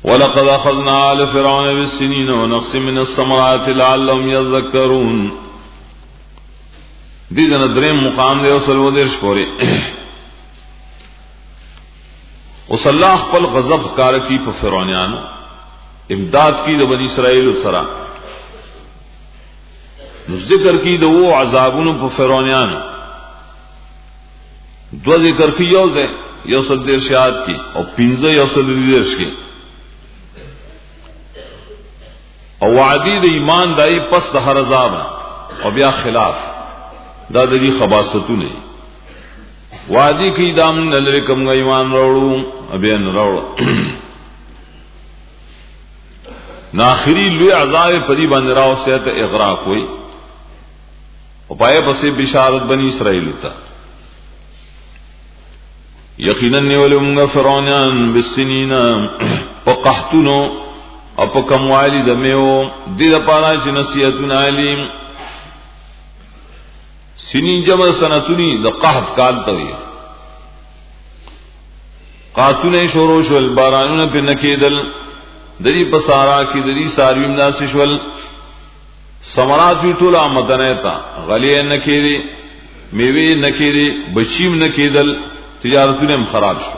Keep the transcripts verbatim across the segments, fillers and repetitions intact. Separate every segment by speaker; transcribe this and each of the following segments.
Speaker 1: ولقد اخذنا آل فرعون بالسنين ونقص من الثمرات لعلهم يذكرون. دې د دریم مقام دی اوسل ودرش پورې اوس الله خپل غضب کار کی په فرعونانو امداد کی د بنی اسرائیل سره نو ذکر کی د وو عذابونو په فرعونانو دو ذکر کی یو ده یو سل درشات کی او پنځه یو سل درش کی او وعدی د ایمان دای پس د هر عذاب او بیا خلاف دا د دې خباستونه وعدی کی دام نلری کوم ایمان وروړو ابي ان وروړو ناخری لوی عذاب پری باندې راو سه ته اغراق وای او پای پسې بشارت بنی اسرائیل ته یقینا نیولم فرعونان بالسنین وقحتنو او په کموالی د میو دې لپاره چې نصیحتونه علیم سنین جمع سنتونی د قحط کال توی قاتونه شروع شول بارانونه په نکیدل دری پسارا کی دری سارویم ناسشول ثمرات وی ټول آمدنه تا غلی نکیدی میوه نکیدی بچیم نکیدل تجارتونه خراب شو.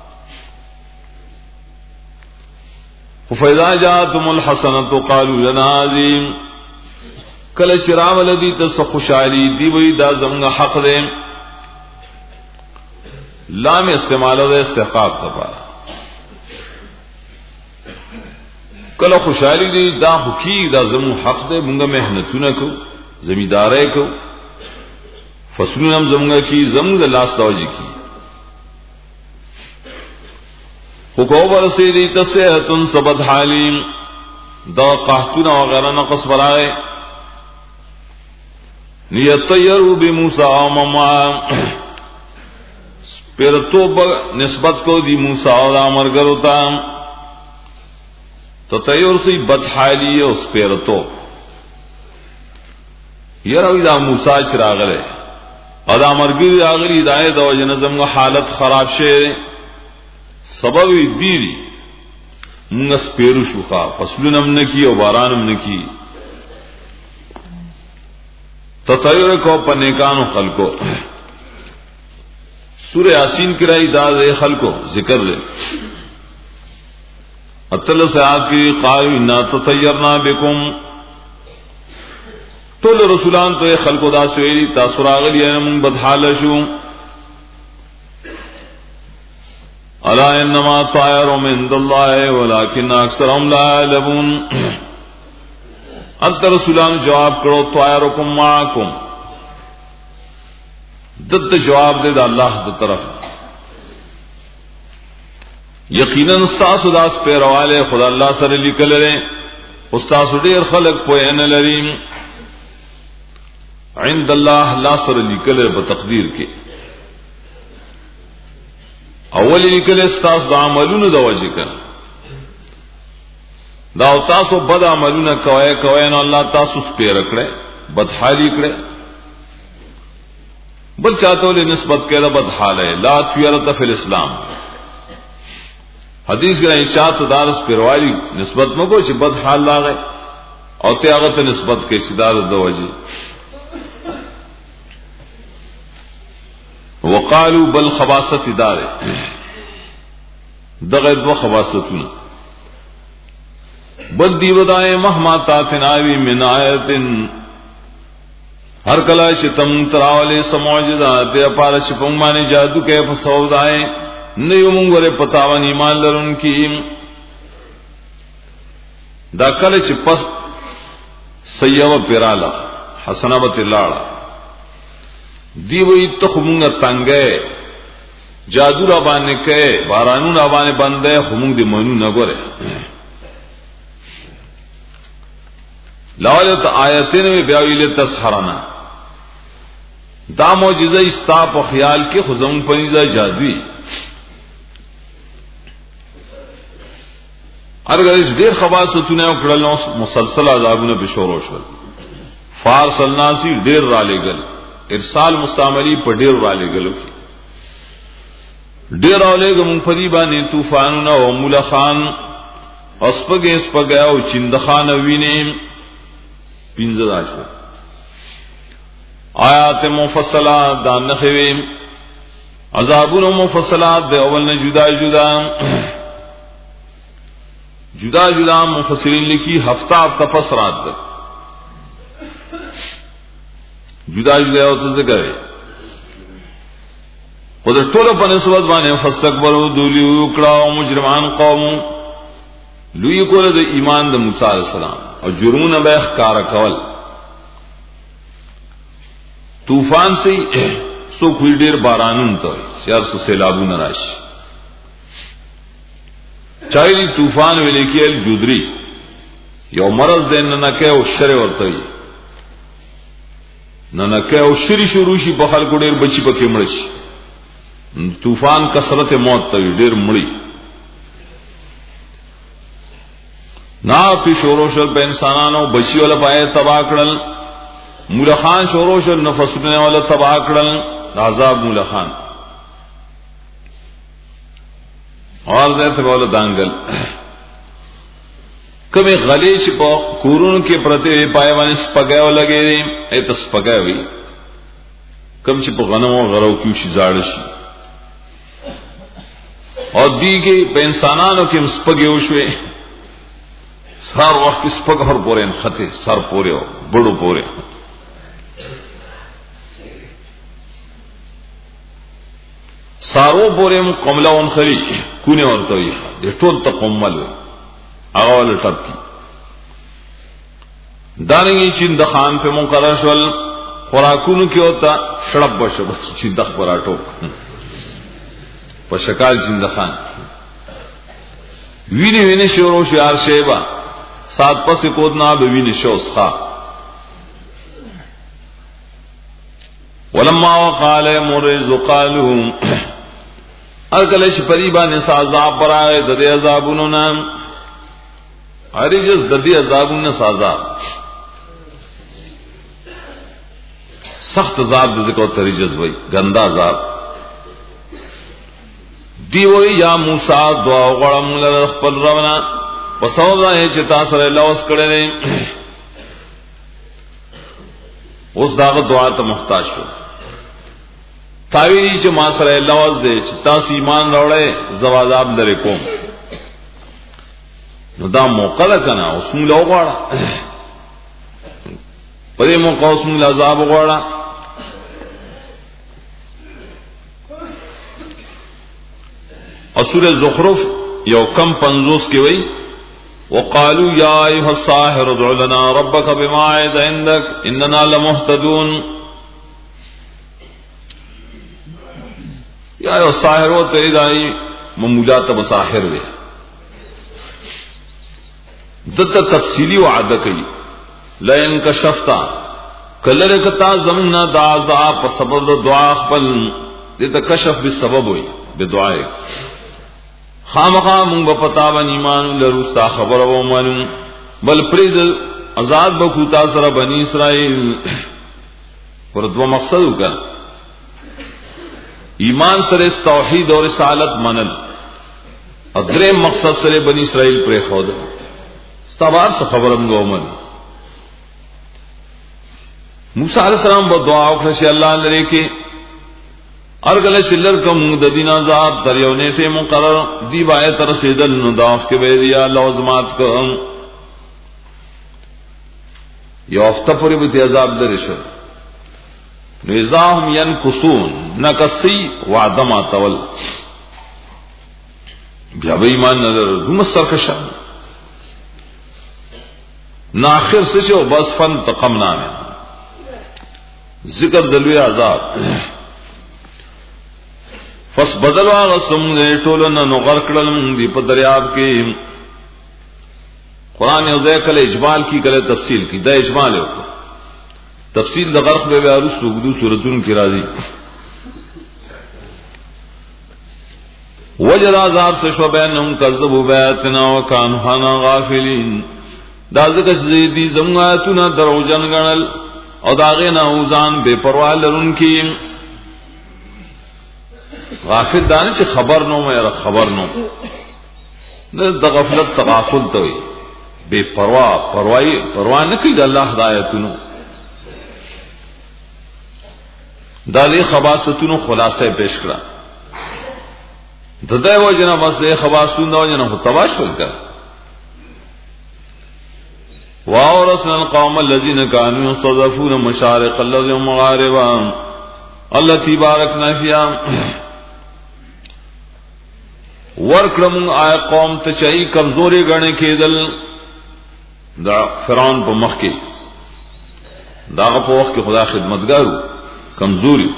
Speaker 1: فاذا جاءتهم الحسنه قالوا لنا عظیم کله شرام لدی ته خوشحالی دی وی دا زمغه حق دی لام استعمال او استحقاق لپاره کله خوشحالی دی دا حقی دا زمو حق دی مونږه مهنتونه کو زمیدارای کو فصلونه زمغه کی زمغه لاس توجی کی حکومت ورسیدی تسهتن سبد حالیم دا قحطنا وغیرہ نقص برائے نیتیرو بموسی ومما پیرتو نسبت کو دی موسی اور امرګر ہوتا تو تیور سی بدحالی اس پیرتو یروی دا موسی چراغله ادا امرګر راغلی ہدایت او جنزم حالت خراب شه سبب دیری موږ سپیرو شوخه فصلونم نکی او بارانم نکی تطیر کو پنیکانو خلقو سورہ یاسین کی رائی داد خلقو ذکر لے اتل سیاد کی قالوا انا تطیرنا بکم تول رسولان تو خلقو دا سویری تاثراغلی من بدحال شو الا انما طائر من عند الله ولكن اکثرهم لا يعلمون. انت رسولان جواب کرو طائرکم معکم دد جواب دے دا اللہ دی طرف یقیناً استاس داس پیروالے خدا اللہ سره لیکل لري استاس ډیر خلق پوهه نه لري عند الله الله سره لیکل په تقدیر کې اول لیکل استاس د عملونو د وجه کړه دا تاسو بد عملونه کوي کوي نو الله تاسو سپیر کړي بدحالي کړي بل چاته له نسبت کړه بدحاله لا تیرت فی الاسلام حدیث کې چاته دارس پیروالی نسبت مګو چې بدحال لاغه او ته هغه ته نسبت کې چې دار د وجه وقالوا بل خباثت دار دغه دو خباثتونه بل دی ودائے مہما تاتناوی من آیتن ہر کلا شتم تراولے سموجدات دے پارا شپنگ مانے جادو کے فسودائے نیو منگورے پتاون ایمان لرن کی دا کل چ پس سیو پیرالا حسنبت لاڑا دی وی تخمونگ تنگے جادو را بانے کے بارانون را بانے بندے خمونگ دی منو نگورے لاولت آیتین میں بیاویل تسحرنا دا معجزہ استاپ و خیال کے خزم پنیزہ جادوی ارگر اس دیر خباستونے اکڑلنو مسلسل عذابون بشورو شل فارسل ناسی دیر رالے گل ارسال مستعملی پر دیر رالے گلو کی دیر رالے گا منفریبانی توفانونا و مولخان اسپګې اسپګې او چندخان ویني پینځه راشي آیات مفصلات دا نخوي عذابون مفصلات د اول نه جدا جدا جدا جدا مفسرین لکی ہفتہ ہفتہ فسرات ده جدا جدا او ته ذکر خود ټول په نسبت باندې فاستكبروا دولی وکړه مجرمان قوم لوی کول د ایمان د موسی علیہ السلام او جرمونه به ښکارا کول طوفان سے سو کوئی ډیر بارانون ته یار سو سیلابونه راشي چایلی طوفان ویلې کې الجدری یو مرض دین نه کې او شر ورته نه نه کې او شری شروع شي په خلکو ډیر بچي پکې مړ شي طوفان کثرت موت ته ډیر مړی نا په شورو شل په انسانانو بچي ولا پای تبا کړل مولخان شورو شل نفسونه ولا تبا کړل عذاب مولخان اور ذات بوله دانګل کبه غلیش په کورونو کې پرته پای باندې سپګاو لګې دي ایت سپګاوي کم چې په غنمو غرو کې شي زاړ شي او دیږي په انسانانو کې سپګې وشوي هر وخت سپګ هر پورې خطه سر پورې بڑو پورې سارو پورم قملون خلی کونه ورته وي د ټول ته قمل هغه ول ټپ کی دانګي چې د خان په مقرر شول خوراکونو کې وتا شړب بشه چې د خبراتو په شکل چې د خان ویني ویني شورو شعر شیبا سات پس کودنا به ویني شوس ښا ولما وقال مرز قالوا اکل چې پریبا نه عذاب برائے د دې عذابونو نام اریجز د دې عذابونو سزا سخت عذاب د ذکر تریجز وای ګندا عذاب دی وای یا موسی دعا غړم له خپل ربنا پسودا چې تاسو له لوس کړل اوس داغه دعا ته محتاج شو تاویری چې ما سره لوز دې چې تاسو ایمان راوړې زوازاب لري کوم نو دا موقع ده کنه اوس موږ له وغواړه پدې موقع اوس موږ عذاب وغواړه او سورہ زخرف یو کم پنځوس کې وایي وقالوا يا ايها الساحر ادع لنا ربك بما عهد عندك اننا لمهتدون یا یو ساحر و ته دای مموجات بساحر وي دته تفصیلی وعده کوي لئن کشفتا کله کتا زمنا د عذاب په سبب د دعا خپل دته کشف به سبب وي به دعای خامخا مونږ په پتا باندې ایمان لرو ستا خبر او مانو بل پرید آزاد بکو تا سره بنی اسرائیل پر دو مقصد وکړه ایمان سره توحید او رسالت منل ادرے مقصد سره بنی اسرائیل پر خود ستوار څه خبرم ګومن موسی علیہ السلام په دعا وکړه چې الله لري کې ارګل شلر کوم د دین عذاب تر یو نیټه مقرر دی وای تر سیدل نو داف کې وی دی لازمات کوم یو هفته پورې به عذاب درشه نظام ينقصون نقصي وعده ما تول بیا به ایمان نه دوم سرکشه نا اخر څه شو بس فن تقمنا ذکر دلوی عذاب پس بدل واغ سم دې ټولنه نو غر کړل دی په دریاب کې قران یو ځای کله اجمال کی کله تفصیل کی دا اجمال یو تفصیل د غرق به ارس وګدو سورتون کی راځي وجد عذاب سے شو بینهم کذبوا بآیاتنا وكانوا غافلین دا ځکه چې دې زماتونه دروژن غنل او داغه نه اوزان بے پروا لرونکي غافل دانه چې خبر نو مې خبر نو نه د غفلت تغافل ته وي بے پروا پروايي پروا نه کوي د الله هدایتونو دا له خواصتونو خلاصه پیش کړه دته وجنه بس له خواصتونو وجنه تباش ولکړه واورثنا القوم الذين كانوا يستضعفون مشارق الارض ومغاربها التي باركنا فيها ورکړم آیا قوم ته چي کمزوري غنه کېدل دا فرعون په مخ کې دا په وخت کې خدا خدمتګارو کمزوري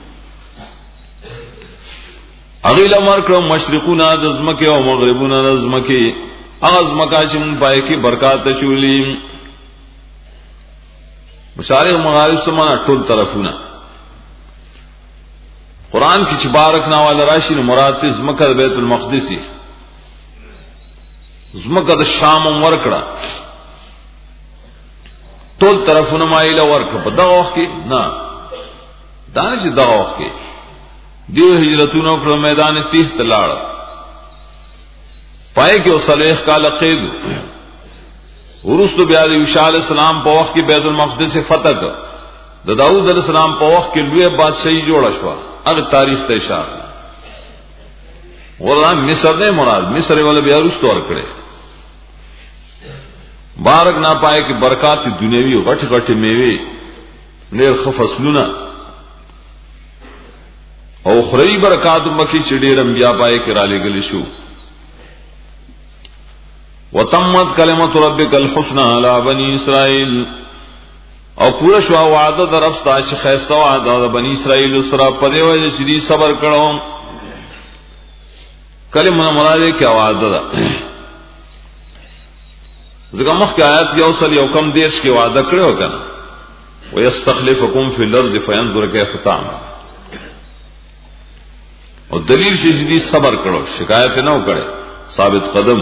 Speaker 1: اغیل ورکړم مشرقونه د زمکه او مغربونه د زمکه اغاز مکاشم پای کې برکات شولې مشارق مغارب سمانا ټول طرفونه قران کې چې بارک نا ول راشي نو مراد زمکه بیت المقدس زمکه د شام ورکړه ټول طرفونه مایله ورکړه په دغه وخت کې نه دانه چې دغه وخت کې دیو هجرتونو پر میدان تیح تلاړ پای کې صالح کال قید ورستو بیا د عیسی علی السلام په وخت کې بیت المقدس فتح کړ د داوود علیہ السلام په وخت کې لوی بادشاہي جوړه شو هغه تاریخ ته اشاره ورته مصر نه مراد مصر ول بیا ورستو ور کړې بارک نه پای کې برکات دنیوي غټ غټ میوه نیر خفصلونه او خری برکات مکی چډیر انبیاء پای کې را لګل شو وتمت کلمت ربک الحسنى علی بنی اسرائیل او پورا شو وعده در رب ستاسو خیسته وعده د بنی اسرائیل سره په دی وجه چې دی صبر کړو کلمه مراد کې وعده ده ځکه مخکې آیات یو سل یو کم دیش کې وعده کړو کنه ويستخلفکم فی الارض فینظر کیف تعملون او دلیل شي چې دی صبر کړو شکایت نه وکړي ثابت قدم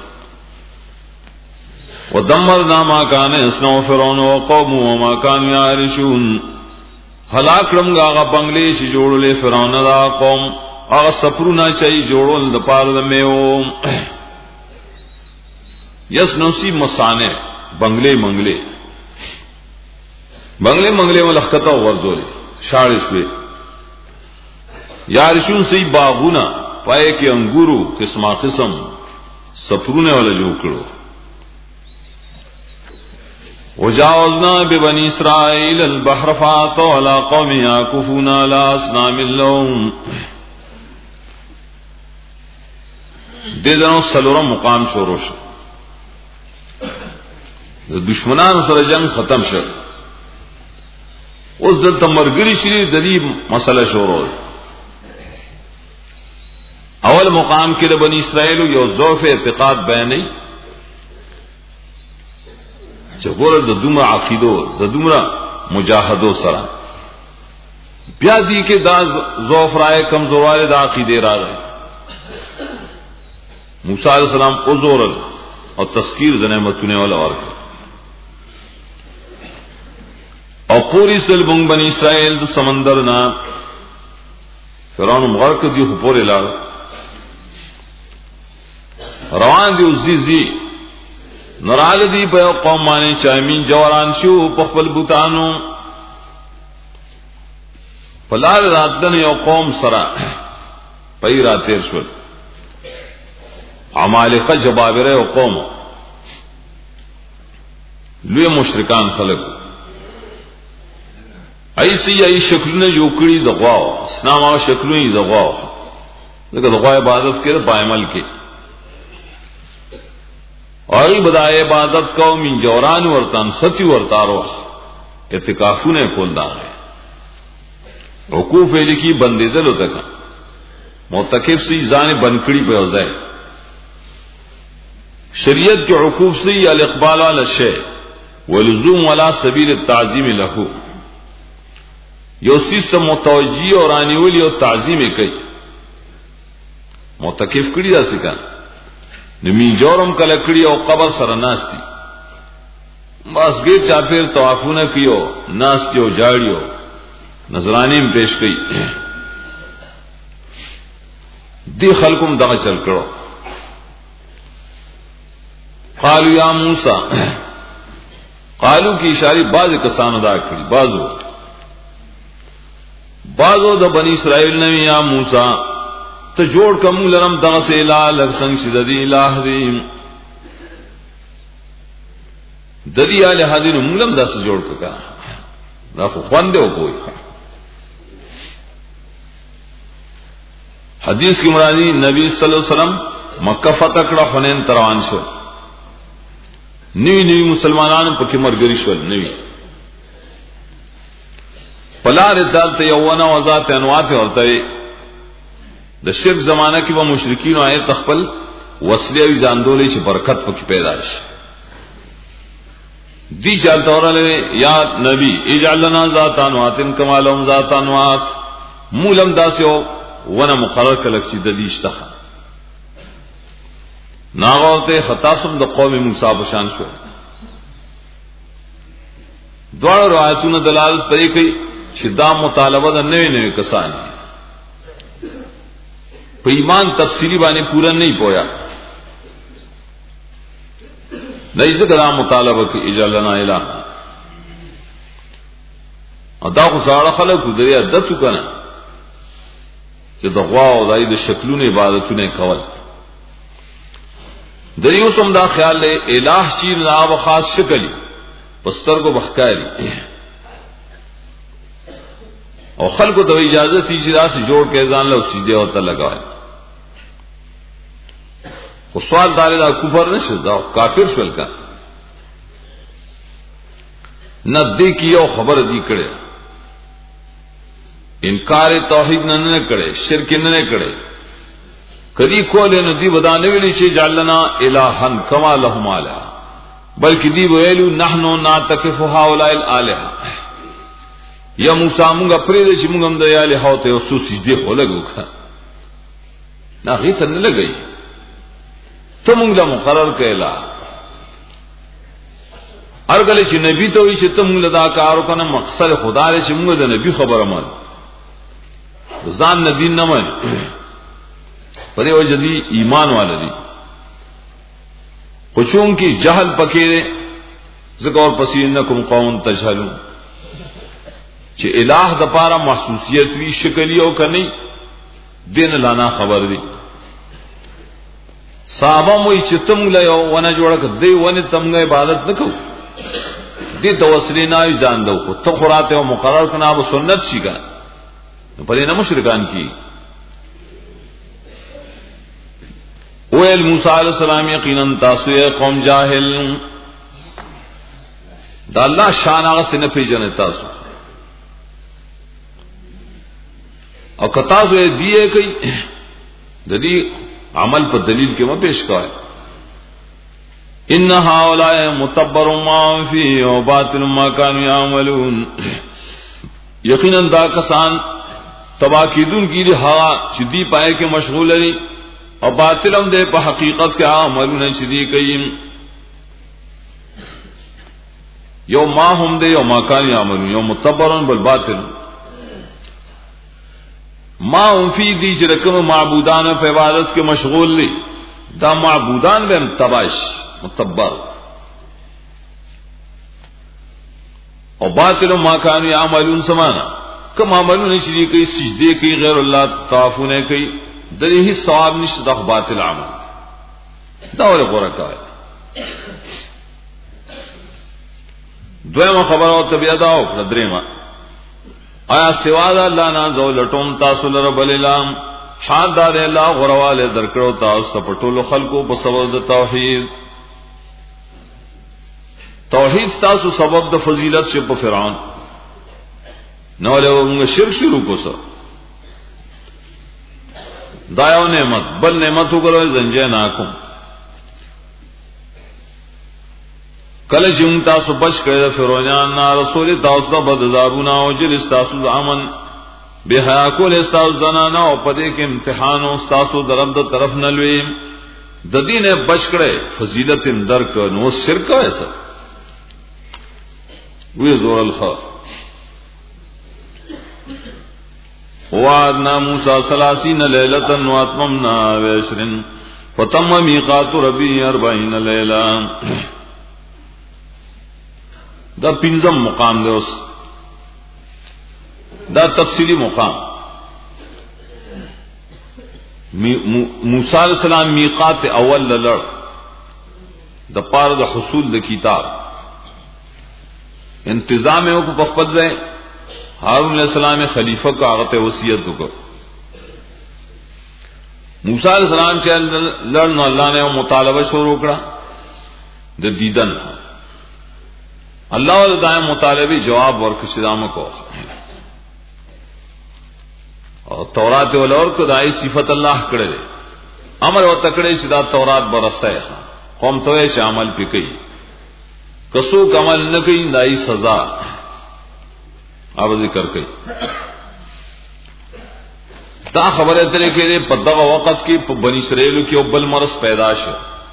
Speaker 1: ودمرنا ما كان يصنع فرعون وقومه وما كانوا يعرشون هلاک کړم هغه بنگلې چې جوړولې فرعون دا قوم هغه سفرونه چې جوړول د پاره د میو یسنو سی مصانع بنگلې منگلې بنگلې منگلې ولخته ورزولې شاړې شوې یارشون سی باغونه پای کې انګورو قسمه قسم سفرونه ولا جوړ کړو وجاوزنا ببني اسرائيل البحر فاتوا على قوم يعكفون على اصنام لهم دغه سلورم مقام شروع شو د دشمنانو سره جنگ ختم شو اوس د تمرګری شری د دې مسله شروع اول مقام کې د بنی اسرائیل یو ضعف اعتقاد بیانې چې ګور د دومره عقیدو د دومره مجاهدو سره بیا دي کې دا ضعف راي کمزورواله د عقیده راغی موسی علیہ السلام عذر او تذکیر د نعمتونو ولا ورکړ او پوری سلبون بنی اسرائیل د سمندر نه فرعون مغرق دی خو پورې لاړ روان دی وزيزي نرال دی په قوم باندې چامین جوړان شو په خپل بوتانو فلال راتن یو قوم سره پای راتیر شو عمالقه جبابره او قوم لوی مشرکان خلق ایسی ای شکلونه یو کړی د غوا اسلام او شکلونه د غوا دغه د غوا عبادت کړه په عمل کې اور بدای عبادت کو من جوران ورتان ستی ورتارو اعتکافونه کول دا وقوف لکی بندیدل وتک معتکف سی ځان بنکړي په ځای شریعت کې عقوف سی الاقبال علی الشیء ولزوم ولا سبیل التعظیم له یو سیستم متوجی اور انیول یو تعظیم کوي معتکف کړي دا څنګه نمی جورم کله کړي او قبر سره ناشتي ماسګیر چاپیر طوافونه کیو ناشتیو جاړیو نظرانیم پیش کړي دی خلقم دغه چل کړو قالوا یا موسی، قالو کی اشاری بعض کسان ادا کړي، بعضو بعضو د بنی اسرائیل نو یا موسی ته جوړ کوم لرم دغه سه الہ لږ څنګه چې د دې الہ دی د دې الہ دی نو موږ هم داسې جوړ کړه، دا خو خوند دی کوی. حدیث کی مرادی نبی صلی اللہ علیہ وسلم مکہ فتح کړه، حنین تروان شو، نوی نوی مسلمانانو پکې مرګري شول، نوی پلار دالته یوونه وذات انوات ورته د شرک زمانہ کې به مشرکین آئے تخپل وسلې او ځاندولې چې برکت پکې پیدا شي. دی چالت اورله یا نبی اجعل لنا ذات انوات کما لهم ذات انوات، مولم داسو ونه مقرر کړل چې د دې شته ناغوته خطاسم د قوم موسی په شان شو. دوه روایتونه دلالت پرې کوي چې دا مطالبه د نوې نوې کسان په ایمان تفصیلی باندې پورا نه پویا، دایزه دا مطالبه کوي اجلنا الہ. ادا خو ساړه خلکو دریا دتو کنه چې د غوا او دای د شکلونو عبادتونه کول، د یو سم دا خیال له الہ چې لا و خاص شکلی پستر کو بخکاری او خلکو ته اجازه تي چې راس جوړ کې ځان له سجده او ته لگاوي. خو سوال دار دا کفر نشو، دا کافر شول کا نه دې کیو خبر دی کړي، انکار توحید نه نه کړي، شرک نه نه کړي، کدی کول نه دی ودانه ویلی شي جعلنا الہن کما لهم الہ، بلکې دی ویلو نحنو ناتکف هؤلاء الالهه. یا موسی موږ پرې دې چې موږ هم د الہ هوته او سجدي خو لګو نه غیث نه لګي، ته موږ له مقرر کړه ارګل چې نبی ته وي چې ته موږ دا کار وکنه، مقصد خدا دې چې موږ د نبی خبره مان ځان نه دین نه مان پرې او جدي ایمان والدي خوشون کی جہل پکې زګور پسینکم قوم تجهلون چې الہ د پاره محسوسیت وی شکلی او کني دین لانا خبر دی. صحابه مو چې تم له یو ونه جوړ کړ دی ونه تم عبادت نکو، دې توسلی نه ځان دو خو ته قراته او مقرر کنا ابو سنت شي کنه په دې نه مشرکان کی. ویل موسی علیہ السلام یقینا تاسو قوم جاهل، دا الله شان هغه سن پیژنه تاسو او کتا زه دیه کوي د دې عمل په دلیل کې ما پیش کړه. ان هؤلاء متبر ما فی و باطل ما كانوا يعملون، یقینا دا کسان تبا کیدون کی دي ها چې دی پای کې مشغول لري او باطل هم دې په حقیقت کې عملونه چې دی کوي. یو ما هم دې او ما كانوا يعملون، یو متبرن بل باطل. ما هم فی دی چې رقم معبودان په عبادت کې مشغول دي، دا معبودان به تباش متبر او باطل ما كانوا يعملون سمانا کوم عملونه چې دي کوي سجده کوي غیر الله طوافونه کوي دغه هیڅ ثواب نشته، د باطل عمل دا ور غوړه کوي. دویمه خبره او طبيعت او درېما آیا سوا د الله نه زولټوم تاسو لره بللام شان دار الله غرواله درکړو تاسو په ټولو خلقو په سبب د توحید. توحید تاسو سبب د فضیلت شه په فرعون نو له موږ شرک شروع کوسه، دا یو نعمت بل نعمت وګورئ زنجه ناکم. کله چې موږ تاسو بچ کړل فرعونان نه رسول تاسو ته بدزابونه او جلس تاسو ځامن به حیا کول تاسو زنانه او پدې کې امتحان او تاسو درب د طرف نه لوي د دینه بچ کړي فضیلت درک نو شرک ایسا وی زور الخ وعدنا موسى ثلاثين ليلة واتممنا بعشر فتم میقات ربی اربعین لیلا. دا پنځم مقام دی. اوس دا تفصیلی مقام. موسی علیہ السلام میقات اول لړ د پاره د حصول د کتاب انتظام یو په خپل ځای. هارون علیہ السلام خلیفہ کا هغه وصیت وکړ. موسی علیہ السلام چې لړ نو الله نے مطالبه شروع کړه د دیدن. الله ول دای مطالبه جواب ورکړ چې دامه کو او تورات ول ورکړه دای صفت الله کړل. امر او تکړه چې دا تورات برسه قوم ته چې عمل پکې کسو عمل نه کوي دای سزا او ذکر کوي. دا خبره ترې کې په دغه وخت کې په بنی اسرائیل کې بل مرض پیدا شو.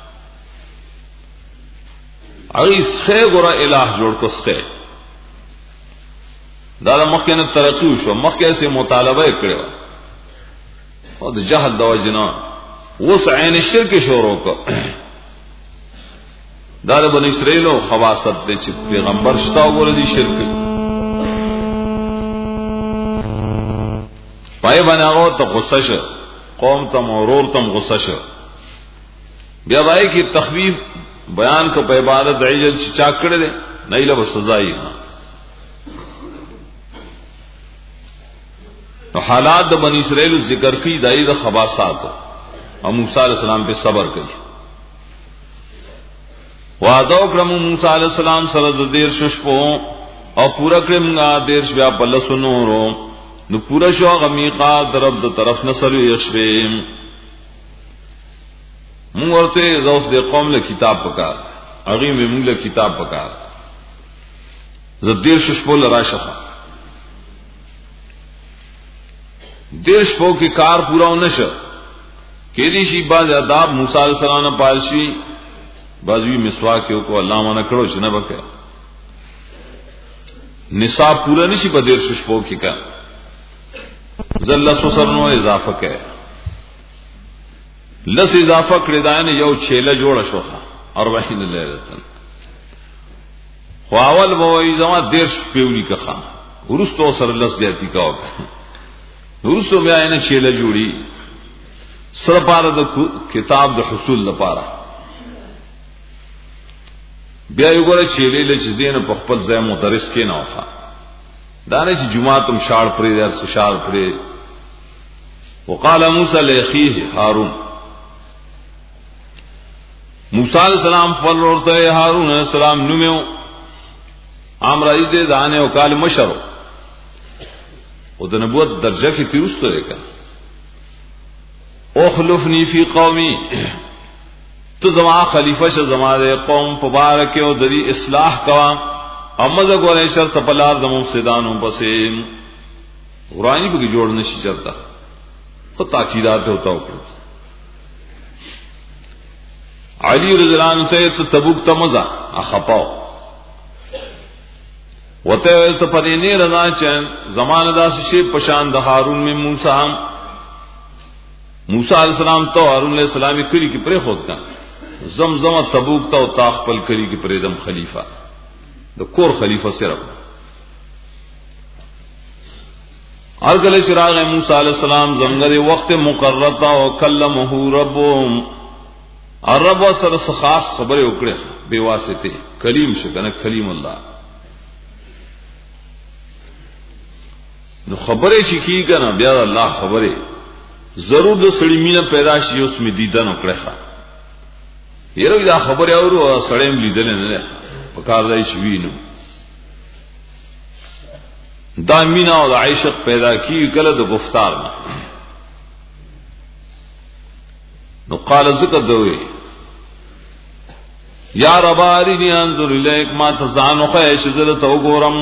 Speaker 1: اغه څخه ګره الہ جوړ کوسته دا مخکې نه ترقی شو. مخکې سه مطالبه کړو او د جهل د وجنا وس عین شرک شروع کړ. دا د بنی اسرائیل او خواصت دي چې پیغمبر شتا وګړي دي شرک پای باندې هغه ته غصه شو. قوم ته مرور تم غصه شو. بیا وایي کې تخویف بیان کو په عبادت عجل چې چا کړل دي نه له سزا یې. نو حالات د بنی اسرائیل ذکر کی دای د خباثات او موسی علیہ السلام په صبر کوي. وعده وکړه موسی علیہ السلام سره د دیر شپو او پورا کړم دیر بیا په لسنورو نو پورا شو غمیقات رب د طرف نصر یشبیم. مونږ ورته زوس د قوم له کتاب پکار اغه موږ له کتاب پکار زدیر شپو لراشه دیر شپو کی کار پورا نشه کې دي شي باز آداب موسی علیہ السلام نه پالشي بازوی مسواک یو کو الله مانه کړو چې نه وکړه نصاب پورا نشي په دیر شپو کې کا ذل سسر نو اضافه کړي لس اضافه کړی دا نه یو چيله جوړه شوخه اربعین لیلتن. خو اول وای زما دیر شپونی کا ورستو سره لس زیاتی کا ورستو بیا نه چيله جوړي سره پاره د کتاب د حصول لپاره. بیا یو ګره چيله له چیزینه په خپل ځای مدرس کې نه وفا دانه چې جمعاتم شاړ پرې درس شاړ پرې. وقال موسی لاخيه هارون موسی علیہ السلام پر ورته هارون علیہ السلام نومو امرای دې دانه او کال مشرو او د نبوت درجه کې تیرسته وکړه. اخلفنی فی قومی تو زما خلیفہ ش زما د قوم مبارک او د دې اصلاح کوا امزه ګورې شرط په لار د مفسدانو پسې ورانی به جوړ نشي چرتا تو تاکیدات ہوتا وکړه. علی رضی اللہ عنہ ته تبوک ته مزه اخپاو وته ته پدې نه رضا چې زمانه داس شي پشان د هارون میں موسی موسی علیہ السلام تو هارون علیہ السلام کړي کې پرې خود کا زمزم تبوک ته او تاخپل کړي کې پرې دم خلیفہ د کور خلیفہ صرف ارګل چراغ موسی علیہ السلام زنګره وخت مقرر تا او کلمه ربهم الرب سره خاص خبره وکړه به واسطه کلیم شو کنه کلیم الله. نو خبره چې کی کنه بیا الله خبره ضرور د سړی مینه پیدا شي اوس می دیدن وکړه. یره دا خبره اورو سړیم لیدل نه نه پکار دی شي نو دا مینا او عشق پیدا کی کله د گفتار نه. نو قال ذکر دوی یا رب ارنی انظر الیک ما تزانو خیش زل تو ګورم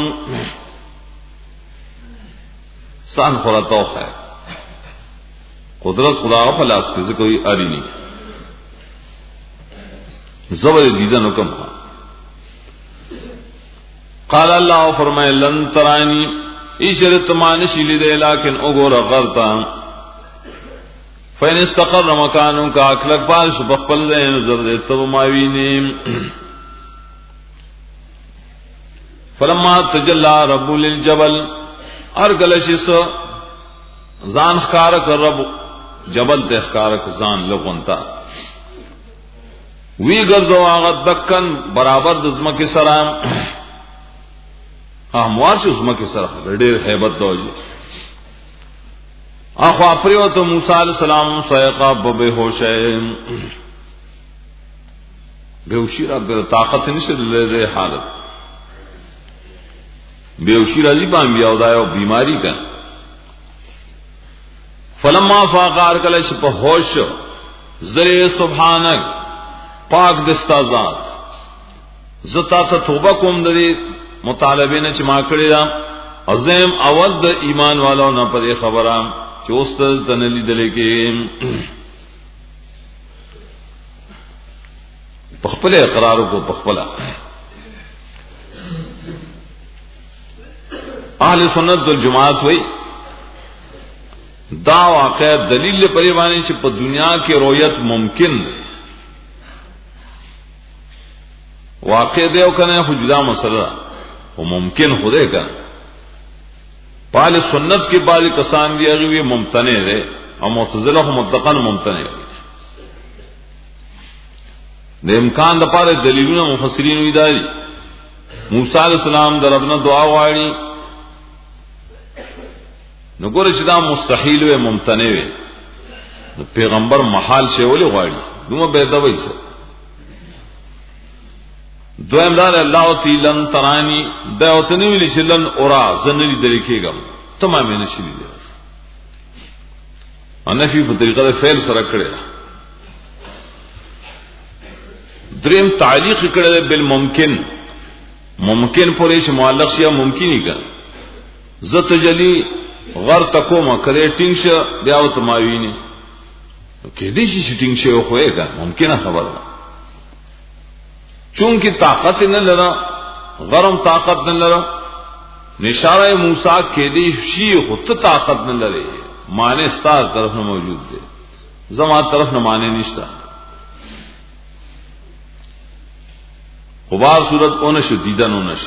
Speaker 1: سان خورا تو خیر قدرت خدا په لاس کې ذکر وی ارنی زبر دیدن حکم. قال الله فرمائے لن ترانی اشرت مانشی لدے لیکن اگور غرطا فین استقر مکانو کا اکلک پارش بخپل دین زرد تب ماوینیم فلما تجلا رب للجبل ارگلشس زان خکارک رب جبل تے خکارک زان لغنتا وی گرزو آغت دکن برابر دزمک سرام احموار سے ازمک سرام دیر حیبت دوجی آخو اپریو تو موسیٰ علیہ السلام سیقا ببے ہوشے بیوشی را بے طاقت نشد لے دے حالت بیوشی راضی با انبیاء دایو بیماری کا فلما فاقار کلش پا ہوش زرے سبحانک پاک دستا ذات زتا تا توبہ کوم دری مطالبے نے چما کړی دا عظیم اول د ایمان والو نه په خبره چې اوس ته نلی دلې کې پخپل اقرار کو پخپل اہل سنت والجماعت وئی دا واقع دلیل پرې باندې چې په دنیا کې رؤیت ممکن واقع دی او کنه خو جدا مسله او ممکن خدای کا پال سنت کے بعد کسان دی هغه ممتنع ده او معتزله هم مطلقاً ممتنع دي د امکان د پاره دلیلونه مفسرین وی دي موسی علیہ السلام در ربنا دعا واړي نو ګور چې دا مستحیل و ممتنع وي پیغمبر محال شی ولې غواړي دومره به دا وایي دویم دار اللہ تیلن ترانی دا اتنی ویلی چلن اورا زنری دلی کېګم تمامه نشلی دی انفی په طریقه فعل سره کړی دریم تعلیق کړی بالممکن ممکن پرې چې معلق شي ممکنی کا زت جلی غر تکوما کړي ټینګ شه بیا او تماوینه کې دې شي ټینګ شه خو یې کا ممکنه خبره چونکہ طاقت نہ لرا غرم طاقت نہ لرا نشارہ موسیٰ کے دی شی خود طاقت نہ لرے معنی ستار طرف نہ موجود دے زما طرف نہ معنی نشتا غبار صورت اونش دیدن اونش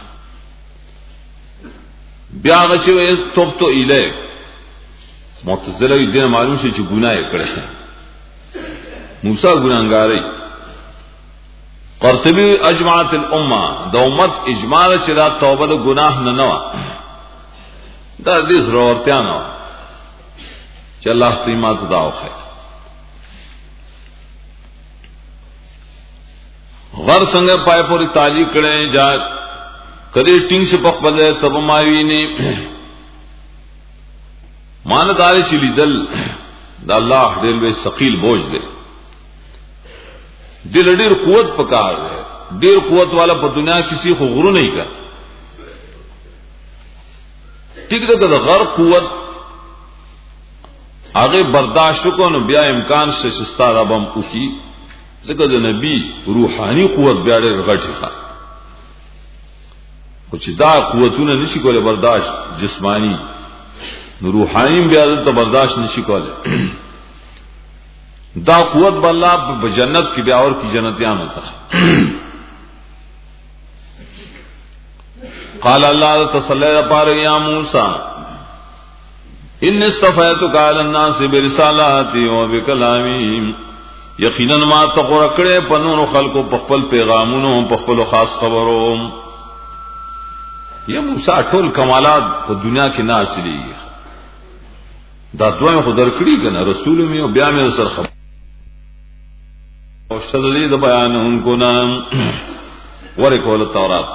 Speaker 1: بیا غچوے توب تو ایلے معتزلہ دین معلوم سے چې گناہ کړه موسی ګناګاری قرطبی اجماعت الامه د امت اجماع چې دا توبه د گناہ نه نه دا دې ضرورتیا نه چې الله سیمات داوخه غر څنګه پای پوری تعلیق کړي جا کدی ټینګ شه په خپل تب ماوی نه ماندار شي لیدل دا الله دې له ثقيل بوج دی دل ډیر قوت پکار ہے ډیر قوت والا په دنیا کسی خو غرو نہیں کر ٹھیک ده د غر قوت هغه برداشت کو نو بیا امکان سے شستا ربم اوکی ځکه د نبی روحانی قوت بیا ډیر غټی ښه خو چې دا قوتونه نشي کولای برداشت جسمانی نو روحانی بیا د برداشت نشي کولای دا قوت بالله په جنت کې بیا اور کی جنتیان ہوتا قال الله تصلی پر یا موسی ان استفیتک علی الناس برسالاتی و بکلامی یقینا ما تقر کړه په نور خلقو په خپل پیغامونو په خپل خاص خبرو یا موسی ټول کمالات په دنیا کې نه حاصلېږي دا دوه خو درکړي کنه رسول می او بیا می سره خبر او شذلی د بیان انکو نام ورکول تورات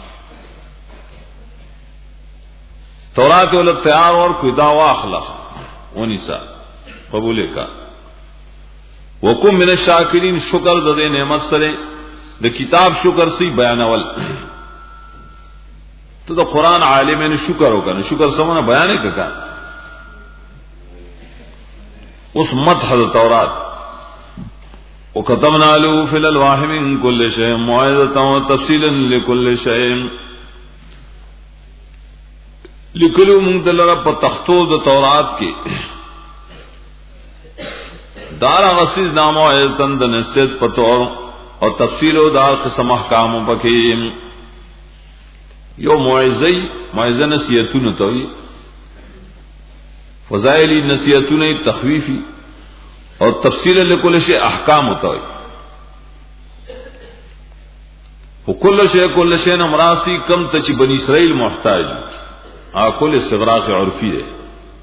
Speaker 1: تورات ول تیار اور کوئی دا واخلا اونیسا قبول کا وکم من الشاکرین شکر د دې نعمت سره د کتاب شکر سی بیانول ته د قران عالمانو شکر وکړه شکر سمونه بیان وکړه اس مدح التورات وكتبنا له في الألواح من كل شيء موعظة وتفصيلا لكل شيء لکلو مونږ دلته په تختو د تورات کې دار غسیز نامو ایتن د نصیحت پتور او تفصیل او دار قسم احکام پکې یو موعظه موعظه نصیحتونه توي فضائل نصیحتونه تخویفی اور تفصیل لکل شی احکام توي وکل شی کل شی نمراسی کم ته بنی اسرائیل محتاج ا کل استغراق عرفی ہے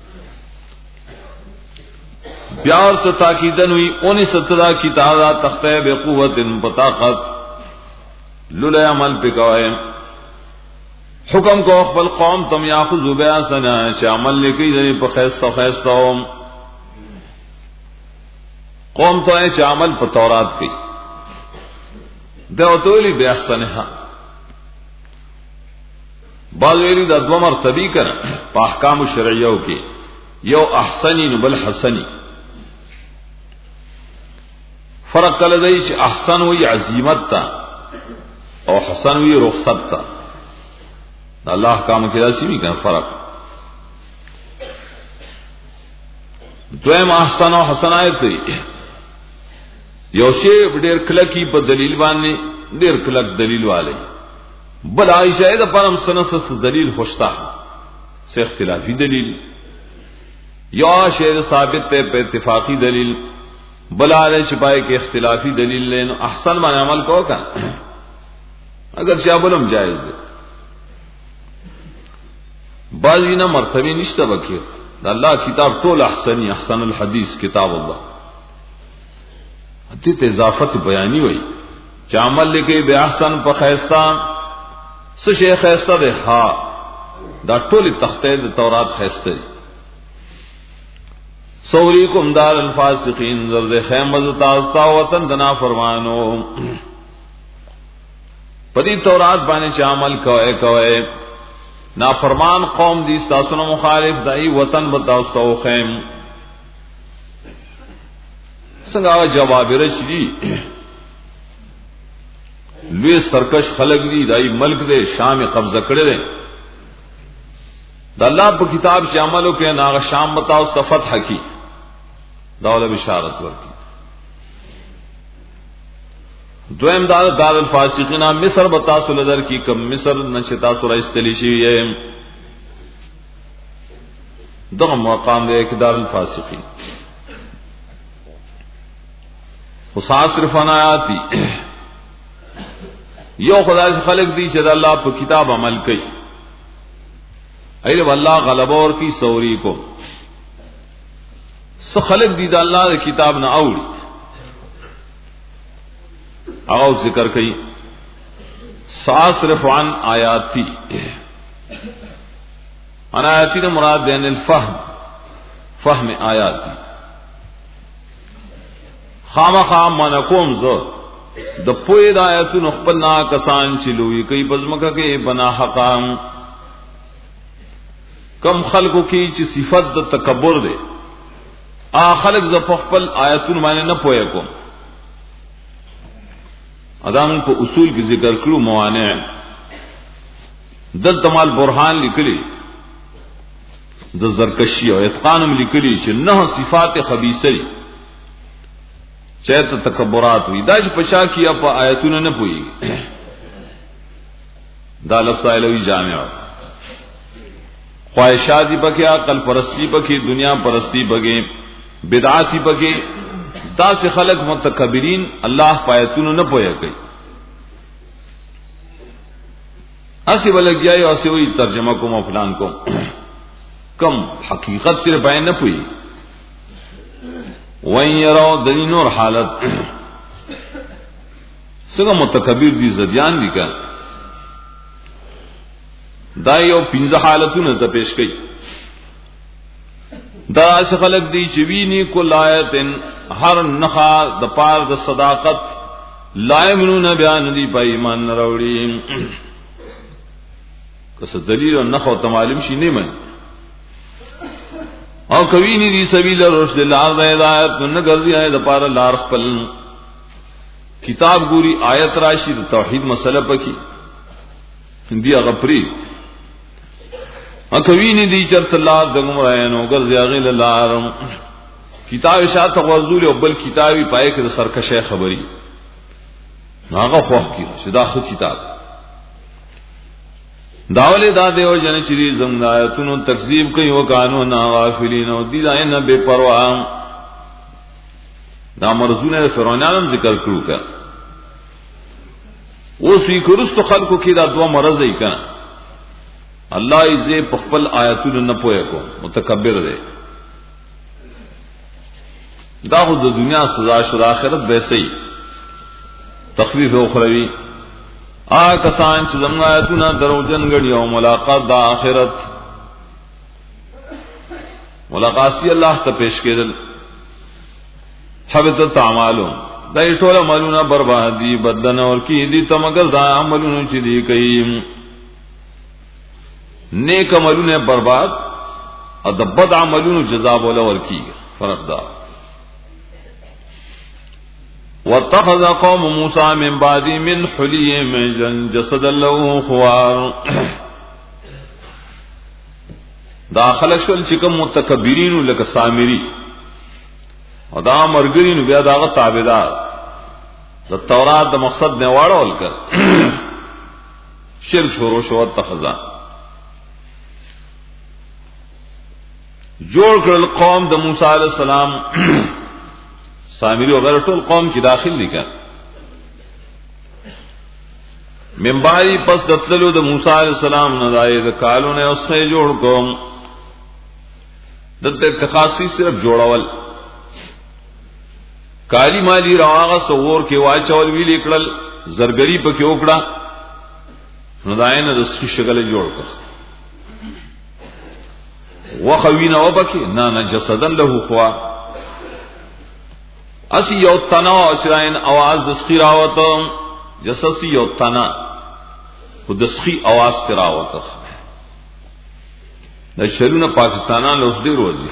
Speaker 1: پیار تو تاکیدن ہوئی اونی ستدا کی تعالی تختہ بقوت بطاقت لولے عمل پہ کوئے حکم کو اخبل قوم تم یاخذو بیاسنا چ عمل لکی دنی پہ خیستہ خیستہ قوم تو ہے چ عمل پہ تورات کی دیوتولی بیاسنہا بعض ویلی دا دو مرتبی کر پہ احکام شرعیوں کی یو احسنی نبل حسنی فرق کله دی چې احسن وی عزیمت تا او حسن وی رخصت تا الله احکام کې راځي می کنه فرق دویم احسن او حسن آیت دی یو شی ډیر کلکی په دلیل باندې ډیر کلک دلیل والی بل عائشہ دا پرم سنس دلیل خوشتا سے اختلافی دلیل یا شی ثابت ته په اتفاقی دلیل بلا علیہ شپائے کے اختلافی دلیل لین احسن معنی عمل کو کا اگر شابلم جائز دے بعضی نہ مرتبی نشتہ بکی اللہ کتاب طول احسنی احسن الحدیث کتاب اللہ حدیث اضافت بیانی ہوئی چا عمل لکے بے احسن پا خیستہ سشے خیستہ دے ہاں دا طول تختہ دے تورات خیستہ دی سوریکم دار الفاسقین زرد خیمز تاستا وطن دنا فرمانو پدی تورات بانے چا عمل کوئے کوئے نافرمان قوم دی ستاسونا مخالف دائی وطن بتاستا و خیم سنگاو جواب رشدی لوی سرکش خلق دی دائی ملک دے شام قبضہ کڑے دے دا اللہ پا کتاب چا عملو کے ناغ شام بتاستا فتح کی داول بشارت ورکی دویم دار دار الفاسقین مصر بتاسو لدر کی کم مصر نشتا سورہ استلیشی ہے دغه مقام دے کہ دار الفاسقین خصاص صرف آیاتی یو خدا سے خلق دی چہ اللہ پر کتاب عمل کئی ایلے واللہ غلبہ اور کی سوری کو سو خلق دی دا اللہ دا کتاب نہ اوڑی آغاو ذکر کئی ساصرف عن آیاتی عن آیاتی نے مراد دین الفہم فہم آیاتی خام خام منکوم زو دا پوئی دا آیاتو نخپلنا کسان چلوئی کئی بزمکہ کے بنا حقام کم خلقو کی چی صفت دا تکبر دے آ خلق زفقبل آیتون معنی نہ پوئے کو ادام کو اصول کی ذکر کرو موانع دل تمال برہان لکلی د زرکشی او اتقانم لکلی چې نه صفات خبیثی چیت تکبرات وی دا چې پچا کیا په آیتون نه پوئی دا لفظ الوی جامع خواہشاتی پکې عقل پرستی پکې دنیا پرستی پکې بدعاتی پکې دا سے خلق متکبرین اللہ پایتون نہ پویا گئی اسی بلگ جائے ایسے وہی ترجمہ کو مفلان کو کم حقیقت تیرے بیان نہ پوئی وہیں یراو دلین اور حالت سگا متکبر دی زدیان دی کر دائی او پینزہ حالتوں نے تا پیش گئی دا اس خلق دی چوینی کل آیت ہر نخا دا پار دا صداقت لائمنون بیان دی پا ایمان نروڑی کس دلیل و نخا و تمالیم شی نہیں من اور کوینی دی سبیل رشد لار دا ہدایت نگر دی آیت دا پار لار خپل کتاب گوری آیت راشی دا توحید مسئلہ پکی دی اغپری اکوینی دی چرت اللہ دگم رائنو گرزی اغیل لارم کتاب شاته غوذول او بل کتابي پای کې د سرکشه خبري هغه خو کی چې دا خو کتاب داولې دا دیو جن چې زموږ آیاتونو تکذیب کوي او قانون غافلین او دي نه بے پروا دا مرزونه فرعونانو ذکر کړو کا اوس وی کورستو خلقو کې دا دوه مرز یې کړه الله یې په خپل آیاتونو نه پوهه کو متکبر دی دا خو د دنیا سزا شو د آخرت به سي تخفیف اخروی آ کسان چې زموږ آیاتونه دروژن غړي او ملاقات د آخرت ملاقات یې الله ته پیش کېدل حبطت اعمالهم دای ټول عملونه بربادي بدن اور کی دي ته مگر دا عملونه چې دي کوي نیک عملونه برباد او د بد عملونو جزا ولا ورکی فرق دا واتخذ قوم موسى من بعد من حليهم جسد له خوار دا خلق شول چې کوم متکبرین لکه سامری او دا مرګرین بیا داغه تابعدار د تورات د مقصد نه واړول کړ شرک شروع شو اتخذا جوړ کړل قوم د موسی علی السلام سامری وغیرہ ټول قوم کې داخل دي کړ منباری پس دتلو د موسی علی السلام نه دای د کالو نه اوسه جوړ کوم دته خاصی صرف جوړول کالی مالی راغه سوور کې واچول وی لیکل زرګری په کې وکړه نو داینه د سخی شکل جوړ کړ وخوینا وبکی نه نه جسدن له خوا اسی یو تنا اسراین आवाज د سخی راوته جسسی یو تنا خود سخی आवाज تراوته د شرونه پاکستانان اوس دی روزي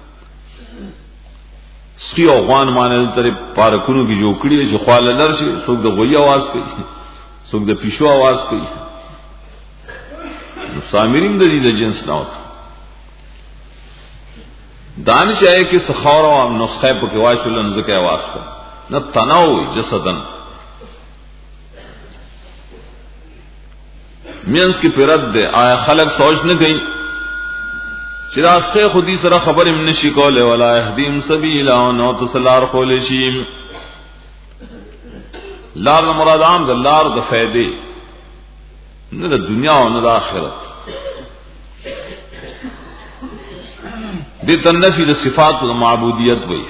Speaker 1: سخی افغان مانل تر پارکونو کې جوړ کړی چې خواله لرشي څوک د غوي आवाज کوي څوک د پیشو आवाज کوي سامرین د دې جنس نه وته دانش ہے کہ سخاور او نسخه په کې واشلن ځکه आवाज کوي نه تناوي جسدن مینس کی پرد دے آیا خلق سوچ نه گئی چې دا څه خودي سره خبرې من نشي کوله ولا يهديم سبيلا نو تسلار خول شي لار مراد عام د لار د فائدې نه د دنیا او نه د آخرت دې تنفي د صفات او معبودیت وي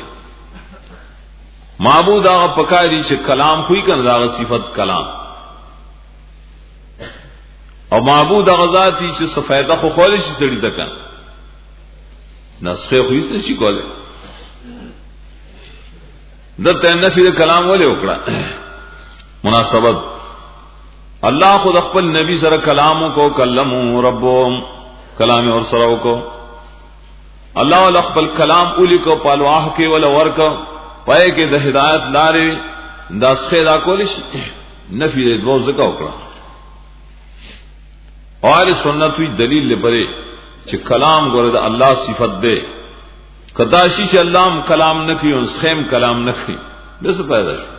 Speaker 1: معبود هغه پکاري چې کلام کوي کنه دا صفت کلام او معبود هغه ذاتي چې صفایده خو خول شي سړي تکا نسخه خو هیڅ نشي کوله د تنفي د کلام ولې وکړه مناسبت الله خود خپل نبی سره کلامو کو کلمو ربهم کلام اور سره کو الله ول خپل کلام اولی کو پالواه کې ول ورک پای کې د هدایت لارې د اسخه دا کول شي نفي د روز کا وکړه اور سنت وی دلیل لپاره چې کلام ګوره د الله صفت ده کدا شي چې الله کلام نه کوي او سخم کلام نه کوي دغه پیدا شي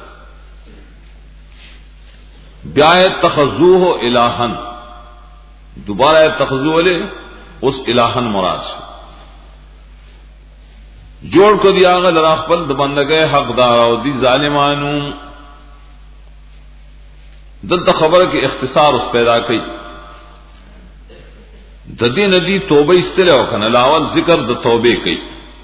Speaker 1: بیا تخذوه الہن دوبارہ تخذوه له اوس الہن مراد جوړ کو دی هغه لرا خپل د بندګۍ حقدار او دي ظالمانو دلته خبره کې اختصار اوس پیدا کړي د دې ندی توبه استله او کنه لاول ذکر د توبه کوي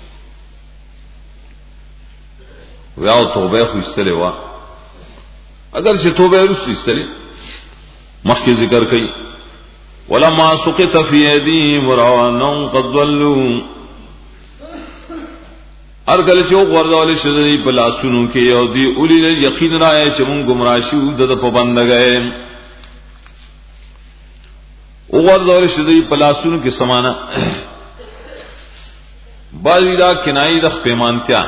Speaker 1: ویاو توبه خو استله وا اگر چې توبه ورسې استله مخکې ذکر کوي ولما سقط في يديهم ورانهم قد ضلوا هر کله چې وګورځول شي په لاسونو کې او دی اولی یقین راځي چې مونږ گمراه شو د په بندګۍ وګورځول شي په لاسونو کې سمانا باندې دا کنایي د پیمانتیا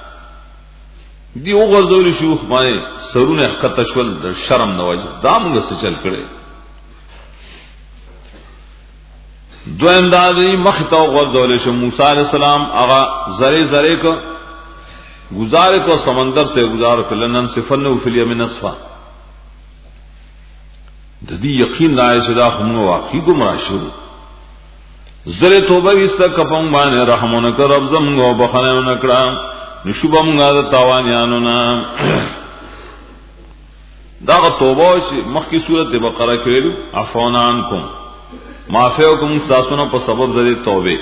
Speaker 1: دی وګورځول شي خو باندې سرونه کتشول د شرم نه وجه دا موږ څه چل کړي دویم دا دی مخ ته وګورځول شي موسی عليه السلام هغه زری زری کو گزارے تو سمندر تے گزار فلنن صفن فی الیمن نصفا ددی یقین لائے صدا ہم واقعی گمراہ شروع زر توبہ اس تک کپم بانے رحمون کر رب زمگو بخنے نکڑا نشوبم گا تاوانیانونا دا توبہ مخ کی صورت بقرہ کریلو عفونا عنکم معافیکم ساسونا پر سبب زر توبے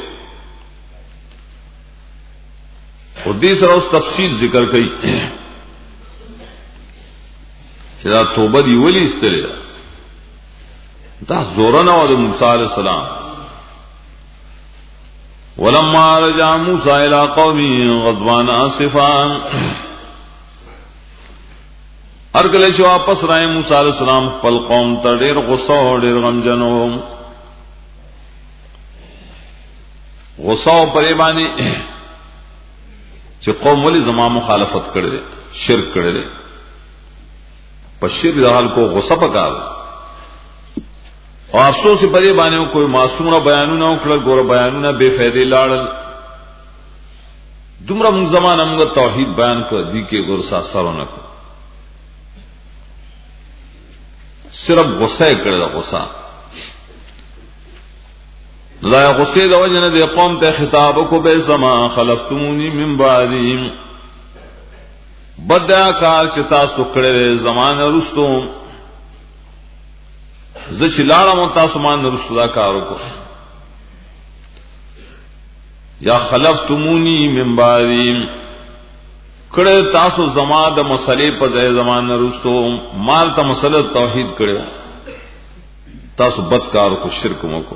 Speaker 1: حدیث روز تفصیل ذکر کئی چرا توبہ دی ولی استرے دا زورنا و دا موسیٰ علیہ السلام ولما رجع موسیٰ الى قومی غضبان آصفا ارکلے چھ واپس رائے موسیٰ علیہ السلام پل قوم تا دیر غصہ و دیر غمجنو غصہ و پریبانی چې قوم ولی زما مخالفت کړي شرک کړي په شرک حال کو غصه پکار او افسوس پرې باندې کوئی معصومه بیانونه وکړل ګور بیانونه بے فائدې لاړل دومره موږ زمانه موږ توحید بیان کړ دي کې ګور ساسرونه صرف غصه کړل غصه لا غصے دا وجنہ دے قوم تے خطاب کو بے سما خلفتمونی من بعدیم بدعا کار چتا سکڑے زمان رستو زچ لاڑا متا سمان رستو دا کارو کو یا خلفتمونی من بعدیم کڑے تاسو زمان دا مسئلے پا زی زمان رستو مال تا مسئلہ توحید کڑے تاسو بد کارو کو شرک مکو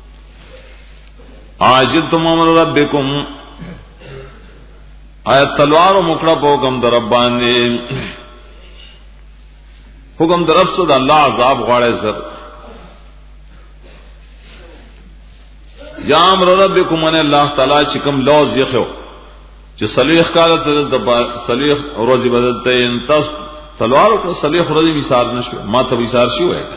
Speaker 1: عاجلتم امر ربکم آیت تلوار و مکڑا پا حکم در ربان نے حکم در رب صد اللہ عذاب غاڑے سر یا امر ربکم ان اللہ تعالی چکم لوز یخو چی صلیح کالت صلیح روزی بدلتے انتاس تلوار و صلیح روزی مثال نشو ما تا مثال شو ہے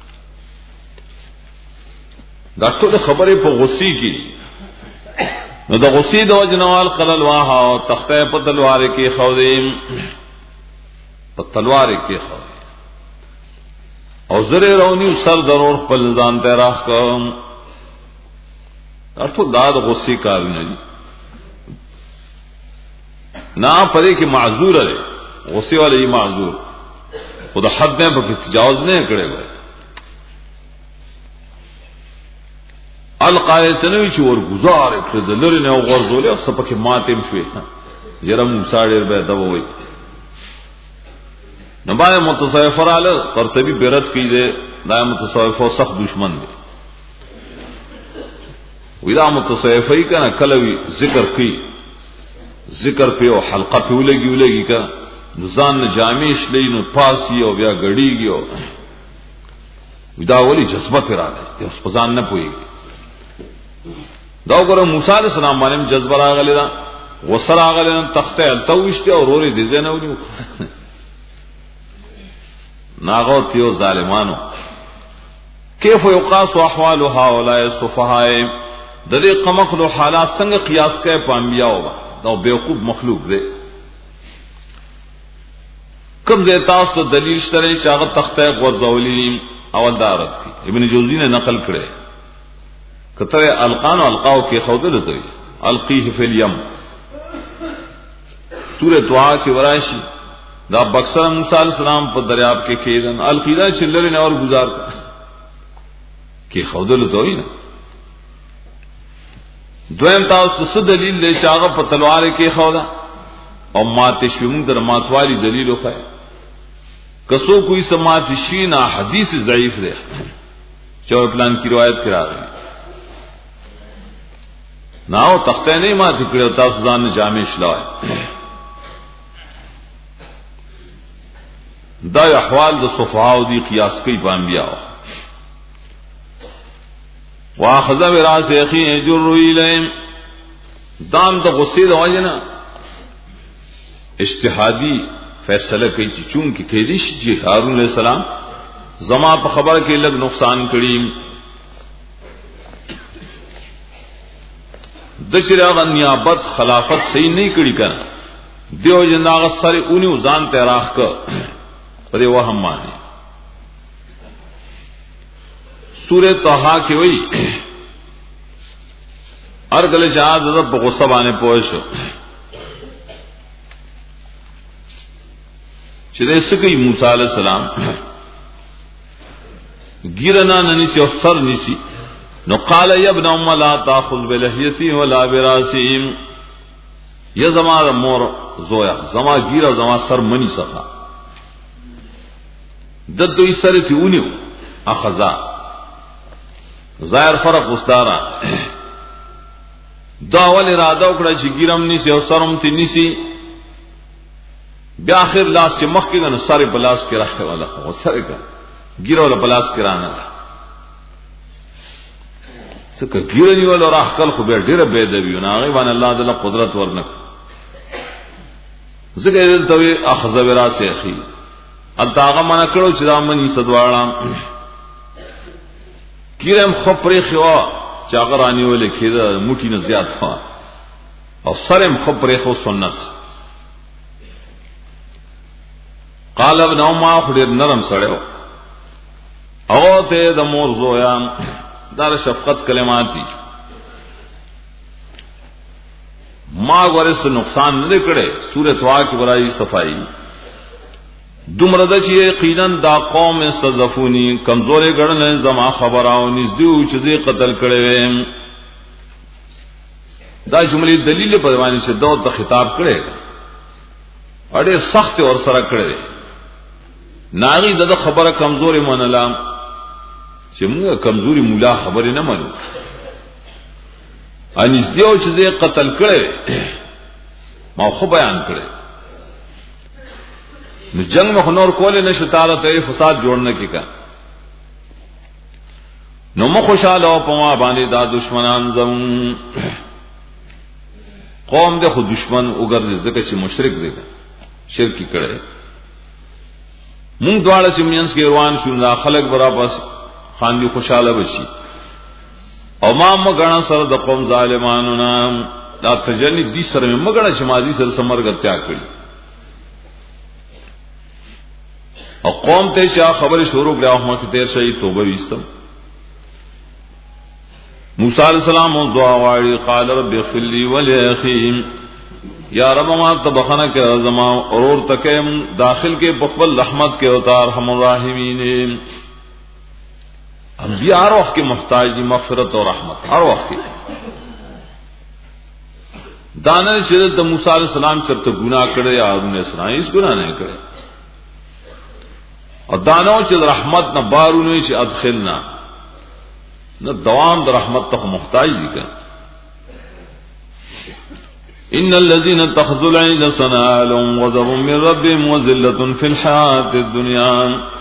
Speaker 1: دا ټول خبرې په غصې کې نو د غصې د وجنوال قلل واها او تخته په تلوار کې خودیم په تلوار کې خودیم او زره رونی سر ضرور خپل ځان ته راخ کوم ټول دا د غصې کار نه دي نه پرې کې معذور دی غصې والے یې معذور خدا حد نه په تجاوز نه کړي وای القایتنوی چې ورګزار کړ د لری نه غرزولې او سپکه ماتم شوې یره موسی ډېر به دا وای نو باندې متصوف رااله قرطبی بیرت کیږي دا متصوف او سخت دشمن دی ودا متصوفی کنه کلوی ذکر کوي ذکر په او حلقه په ولګي ولګي کا ځان جامعش لینو پاسی او بیا غړیږي او ودا ولی جذبه پیراله اوس پزان نه پوي دا وګوره موسی علیہ السلام باندې جذبه راغلی دا غصه راغلی تخته التوشته او اوري دي نه ونیو ناغو تیو ظالمانو کیف یقاس احوال هؤلاء الصفهاء د دې قمقلو حالات څنګه قیاس کوي په انبیاء دا بیوقوف مخلوق دی کوم دې تاسو دلیل شته چې هغه تخته غرزولی اول دارت کی ابن جوزی نے نقل کړي کتره القان القاو کې خودل دوی القیه فی الیم سورۃ دعا کې ورایشي دا بکسر موسی علیہ السلام په دریاب کې کېدن القیدا شلر نه اور گزار کې خودل دوی نه دویم تاسو څه دلیل لې شاغه په تلوار کې خودا او ماته شوم در ماتوالی دلیل خو کسو کوئی سماعت شینا حدیث ضعیف ده چو پلان کی روایت کرا رہی ناو تخته نه ما ذکر تاسو ځان جامع شلای دا احوال د صفاو دی قیاس کوي په انبیاء واخذ براس اخي جر الیم دام د غصې د وجنه اجتهادی فیصله کوي چې چون کې کېدی شي هارون علیہ السلام زما په خبره کې لږ نقصان کړی د چراغ نیابت خلافت صحیح نه کړی کنه دیو جناغ سر اونی ځان ته راخ ک پرې وهم باندې سورۃ طه کې وایي ارګل شاد رب غصه باندې پوه شو چې دې سکی موسی علی السلام ګیرنا ننسی او سر نسی نو قال یا ابن ام لا تاخذ بلحیتی ولا براسیم یا زما مور زویا زما ګیر او زما سر منی صفا د دوی سره تیونیو اخذا ظاهر فرق استاره دا ول اراده وکړه چې ګیرم نسی او سرم تی نسی بیا اخر لاس چې مخ کې نه ساري بلاس کې راځي والا او سره کا ګیرو له بلاس کې رانه څکه ګیرو نیول او راخل خو به ډیره به دی نه هغه باندې الله تعالی قدرت ورنک زګه دې ته اخذ وراسه اخی التاغه من کړو چې دا منی صدواړه ګیرم خپري خوا چاغرانی ولې کېده موټی نه زیات ښه او سرم خپري خو سنت قال ابن ما خدیر نرم سړیو او ته د مور زویا دار شفقت کلمات دي ما ورس نقصان نه کړي سورۃ وا کی برای صفائی دومره د چې یقینا دا قوم استضعفونی کمزورې ګڼل زما خبراو نږدې چې دې قتل کړي وې دا جملې دلیل په باندې چې دوت ته خطاب کړي اړې سخت اور سره کړي ناغي د خبره کمزوري منلام چې موږ کمزوري مولا خبره نه منو انځ دیو چې زه قتل کړي ما خو بیان کړي نو جنگ میں نور کولے نشو تعالی ته فساد جوړنه کی کا نو مخ خوشاله او پما باندې دا دشمنان زم قوم د خو دشمن وګرځي ځکه چې مشرک دي شرک کړي مونږ دواړه چې مینس کې روان شو نه خلق برا پس خان دي خوشاله بشي او ما مګنا سره د قوم ظالمانو نام دا تجنی دي سره مګنا چې ماضي سره سمرګرتیا کړی او قوم ته چې خبره شروع کړه او مخ ته شي توبه وستم موسی علیہ السلام دعا واړي قال رب اغفر لي ولأخي یا رب ما تبخنه کې زما اورور تکم داخل کې بخبل رحمت کې اوتار رحم الراحمین انبیاء هر وخت کې محتاج دي مغفرت او رحمت هر وخت کې دانه چې د موسی علیہ السلام چرته ګناه کړی یا هارون علیہ السلام هیڅ ګناه نه کړی او دانو چې رحمت نه بارونه چې ادخلنا نو دوام د رحمت ته محتاج دي که ان الذين اتخذوا العجل صنم غضب من ربهم وذلة في الحياة الدنيا